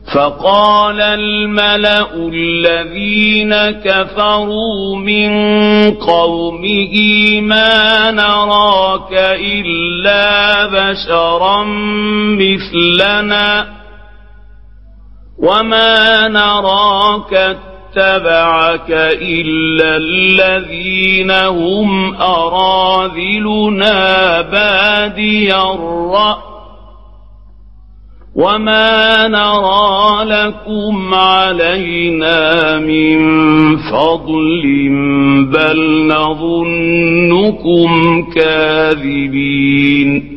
فقال الملأ الذين كفروا من قومه ما نراك إلا بشرا مثلنا وما نراك اتبعك إلا الذين هم أراذلنا بادي الرأي وما نرى لكم علينا من فضل بل نظنكم كاذبين